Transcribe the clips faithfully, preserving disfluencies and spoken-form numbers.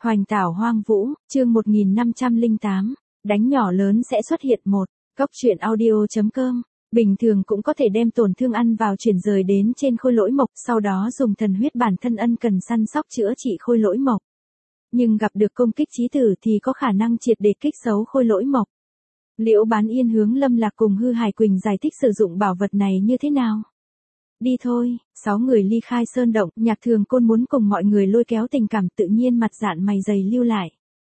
Hoành tảo hoang vũ, chương một nghìn năm trăm lẻ tám, đánh nhỏ lớn sẽ xuất hiện một. Cóc truyện audio.com, bình thường cũng có thể đem tổn thương ăn vào chuyển rời đến trên khôi lỗi mộc, sau đó dùng thần huyết bản thân ân cần săn sóc chữa trị khôi lỗi mộc. Nhưng gặp được công kích chí tử thì có khả năng triệt để kích xấu khôi lỗi mộc. Liễu Bán Yên hướng Lâm Lạc cùng Hư Hải Quỳnh giải thích sử dụng bảo vật này như thế nào. Đi thôi, sáu người ly khai sơn động, Nhạc Thường Côn muốn cùng mọi người lôi kéo tình cảm tự nhiên mặt dạn mày dày lưu lại.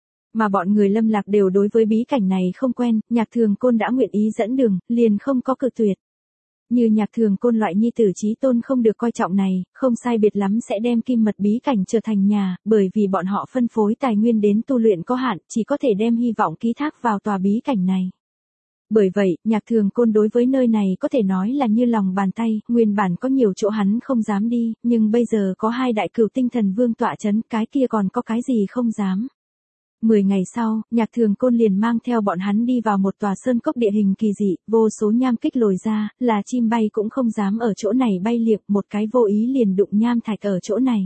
Mà bọn người Lâm Lạc đều đối với bí cảnh này không quen, Nhạc Thường Côn đã nguyện ý dẫn đường, liền không có cự tuyệt. Như Nhạc Thường Côn loại nhi tử chí tôn không được coi trọng này, không sai biệt lắm sẽ đem kim mật bí cảnh trở thành nhà, bởi vì bọn họ phân phối tài nguyên đến tu luyện có hạn, chỉ có thể đem hy vọng ký thác vào tòa bí cảnh này. Bởi vậy, Nhạc Thường Côn đối với nơi này có thể nói là như lòng bàn tay, nguyên bản có nhiều chỗ hắn không dám đi, nhưng bây giờ có hai đại cửu tinh thần vương tọa chấn, cái kia còn có cái gì không dám. Mười ngày sau, Nhạc Thường Côn liền mang theo bọn hắn đi vào một tòa sơn cốc địa hình kỳ dị, vô số nham kích lồi ra, là chim bay cũng không dám ở chỗ này bay liệng, một cái vô ý liền đụng nham thạch ở chỗ này.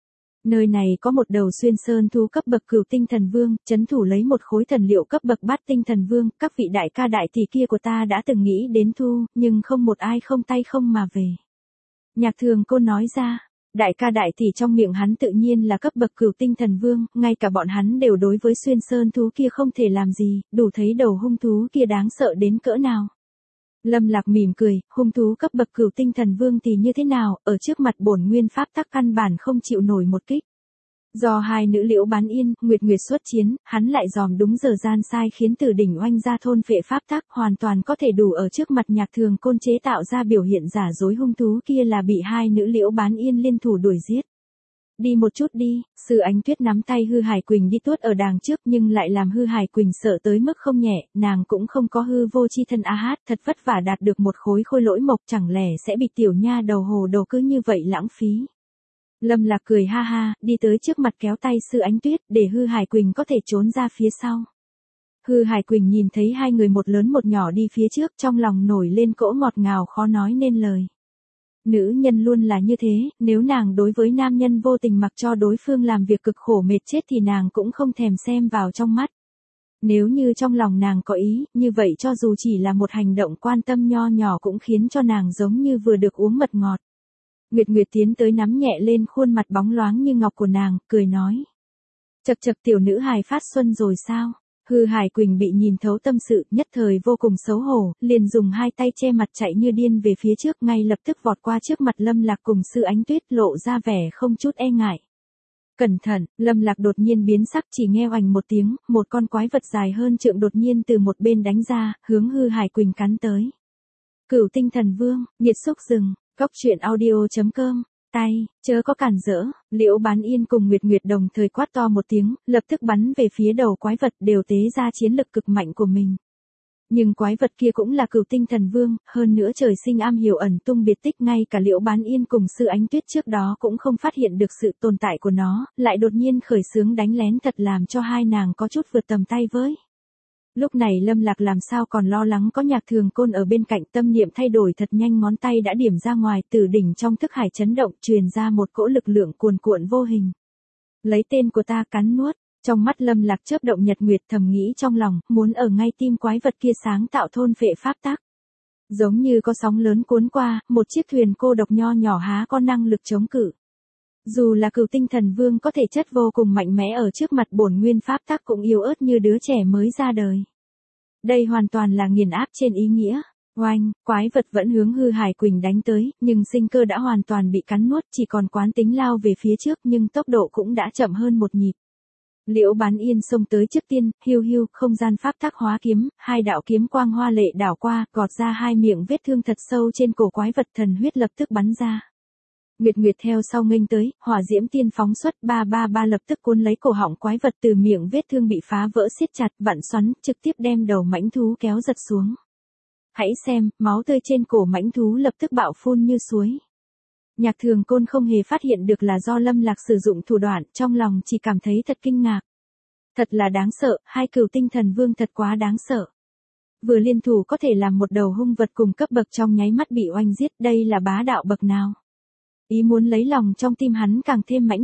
Nơi này có một đầu xuyên sơn thú cấp bậc cửu tinh thần vương, chấn thủ lấy một khối thần liệu cấp bậc bát tinh thần vương, các vị đại ca đại tỷ kia của ta đã từng nghĩ đến thu, nhưng không một ai không tay không mà về. Nhạc Thường Côn nói ra, đại ca đại tỷ trong miệng hắn tự nhiên là cấp bậc cửu tinh thần vương, ngay cả bọn hắn đều đối với xuyên sơn thú kia không thể làm gì, đủ thấy đầu hung thú kia đáng sợ đến cỡ nào. Lâm Lạc mỉm cười, hung thú cấp bậc cửu tinh thần vương thì như thế nào, ở trước mặt bổn nguyên pháp tắc căn bản không chịu nổi một kích. Do hai nữ Liễu Bán Yên, Nguyệt Nguyệt xuất chiến, hắn lại dòm đúng giờ gian sai khiến Tử Đỉnh oanh ra thôn phệ pháp tắc, hoàn toàn có thể đủ ở trước mặt Nhạc Thường Côn chế tạo ra biểu hiện giả dối hung thú kia là bị hai nữ Liễu Bán Yên liên thủ đuổi giết. Đi một chút đi, Sư Ánh Tuyết nắm tay Hư Hải Quỳnh đi tuốt ở đàng trước nhưng lại làm Hư Hải Quỳnh sợ tới mức không nhẹ, nàng cũng không có hư vô chi thân a hát, thật vất vả đạt được một khối khôi lỗi mộc chẳng lẽ sẽ bị tiểu nha đầu hồ đồ cứ như vậy lãng phí. Lâm Lạc cười ha ha, đi tới trước mặt kéo tay Sư Ánh Tuyết để Hư Hải Quỳnh có thể trốn ra phía sau. Hư Hải Quỳnh nhìn thấy hai người một lớn một nhỏ đi phía trước trong lòng nổi lên cỗ ngọt ngào khó nói nên lời. Nữ nhân luôn là như thế, nếu nàng đối với nam nhân vô tình mặc cho đối phương làm việc cực khổ mệt chết thì nàng cũng không thèm xem vào trong mắt. Nếu như trong lòng nàng có ý, như vậy cho dù chỉ là một hành động quan tâm nho nhỏ cũng khiến cho nàng giống như vừa được uống mật ngọt. Nguyệt Nguyệt tiến tới nắm nhẹ lên khuôn mặt bóng loáng như ngọc của nàng, cười nói. Chậc chậc tiểu nữ hài phát xuân rồi sao? Hư Hải Quỳnh bị nhìn thấu tâm sự, nhất thời vô cùng xấu hổ, liền dùng hai tay che mặt chạy như điên về phía trước, ngay lập tức vọt qua trước mặt Lâm Lạc cùng Sư Ánh Tuyết lộ ra vẻ không chút e ngại. Cẩn thận, Lâm Lạc đột nhiên biến sắc chỉ nghe oành một tiếng, một con quái vật dài hơn trượng đột nhiên từ một bên đánh ra, hướng Hư Hải Quỳnh cắn tới. Cửu tinh thần vương, nhiệt xúc rừng, cóc truyện audio.com. Tay, chớ có cản rỡ, Liễu Bán Yên cùng Nguyệt Nguyệt đồng thời quát to một tiếng, lập tức bắn về phía đầu quái vật đều tế ra chiến lực cực mạnh của mình. Nhưng quái vật kia cũng là cửu tinh thần vương, hơn nữa trời sinh am hiểu ẩn tung biệt tích, ngay cả Liễu Bán Yên cùng Sư Ánh Tuyết trước đó cũng không phát hiện được sự tồn tại của nó, lại đột nhiên khởi xướng đánh lén thật làm cho hai nàng có chút vượt tầm tay với. Lúc này Lâm Lạc làm sao còn lo lắng có Nhạc Thường Côn ở bên cạnh, tâm niệm thay đổi thật nhanh, ngón tay đã điểm ra ngoài, Tử đỉnh trong thức hải chấn động, truyền ra một cỗ lực lượng cuồn cuộn vô hình. Lấy tên của ta cắn nuốt, trong mắt Lâm Lạc chớp động nhật nguyệt, thầm nghĩ trong lòng, muốn ở ngay tim quái vật kia sáng tạo thôn phệ pháp tắc. Giống như có sóng lớn cuốn qua, một chiếc thuyền cô độc nho nhỏ há có năng lực chống cự. Dù là cửu tinh thần vương có thể chất vô cùng mạnh mẽ ở trước mặt bổn nguyên pháp tắc cũng yếu ớt như đứa trẻ mới ra đời. Đây hoàn toàn là nghiền áp trên ý nghĩa. Oanh, quái vật vẫn hướng Hư Hải Quỳnh đánh tới, nhưng sinh cơ đã hoàn toàn bị cắn nuốt, chỉ còn quán tính lao về phía trước nhưng tốc độ cũng đã chậm hơn một nhịp. Liễu Bán Yên xông tới trước tiên, hiu hiu, không gian pháp tắc hóa kiếm, hai đạo kiếm quang hoa lệ đảo qua, gọt ra hai miệng vết thương thật sâu trên cổ quái vật, thần huyết lập tức bắn ra. Nguyệt Nguyệt theo sau nghênh tới, hỏa diễm tiên phóng xuất, ba ba ba lập tức cuốn lấy cổ họng quái vật, từ miệng vết thương bị phá vỡ siết chặt, vặn xoắn, trực tiếp đem đầu mãnh thú kéo giật xuống. Hãy xem, máu tươi trên cổ mãnh thú lập tức bạo phun như suối. Nhạc Thường Côn không hề phát hiện được là do Lâm Lạc sử dụng thủ đoạn, trong lòng chỉ cảm thấy thật kinh ngạc. Thật là đáng sợ, hai cửu tinh thần vương thật quá đáng sợ. Vừa liên thủ có thể làm một đầu hung vật cùng cấp bậc trong nháy mắt bị oanh giết, đây là bá đạo bậc nào. Ý muốn lấy lòng trong tim hắn càng thêm mãnh liệt,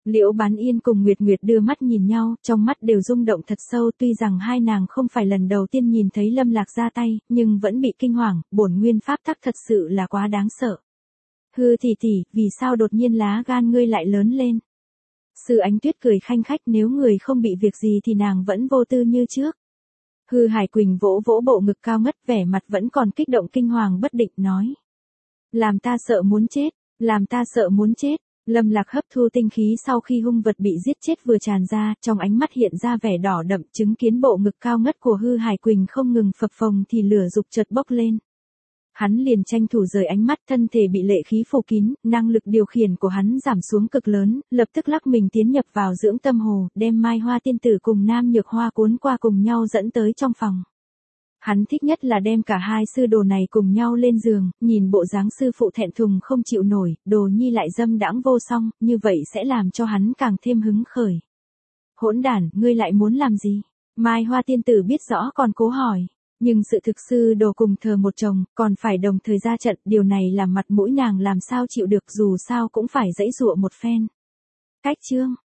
Liễu Bán Yên cùng Nguyệt Nguyệt đưa mắt nhìn nhau, trong mắt đều rung động thật sâu, tuy rằng hai nàng không phải lần đầu tiên nhìn thấy Lâm Lạc ra tay, nhưng vẫn bị kinh hoàng, bổn nguyên pháp tắc thật sự là quá đáng sợ. Hư tỷ tỷ, vì sao đột nhiên lá gan ngươi lại lớn lên? Sư Ánh Tuyết cười khanh khách, nếu người không bị việc gì thì nàng vẫn vô tư như trước. Hư Hải Quỳnh vỗ vỗ bộ ngực cao ngất, vẻ mặt vẫn còn kích động kinh hoàng bất định, nói. Làm ta sợ muốn chết, làm ta sợ muốn chết. Lâm Lạc hấp thu tinh khí sau khi hung vật bị giết chết vừa tràn ra, trong ánh mắt hiện ra vẻ đỏ đậm, chứng kiến bộ ngực cao ngất của Hư Hải Quỳnh không ngừng phập phồng thì lửa dục chợt bốc lên. Hắn liền tranh thủ rời ánh mắt, thân thể bị lệ khí phủ kín, năng lực điều khiển của hắn giảm xuống cực lớn, lập tức lắc mình tiến nhập vào dưỡng tâm hồ, đem Mai Hoa tiên tử cùng Nam Nhược Hoa cuốn qua cùng nhau dẫn tới trong phòng. Hắn thích nhất là đem cả hai sư đồ này cùng nhau lên giường, nhìn bộ dáng sư phụ thẹn thùng không chịu nổi, đồ nhi lại dâm đãng vô song, như vậy sẽ làm cho hắn càng thêm hứng khởi. Hỗn đản, ngươi lại muốn làm gì? Mai Hoa tiên tử biết rõ còn cố hỏi. Nhưng sự thực sư đồ cùng thờ một chồng, còn phải đồng thời ra trận, điều này làm mặt mũi nàng làm sao chịu được, dù sao cũng phải giãy giụa một phen. Cách chương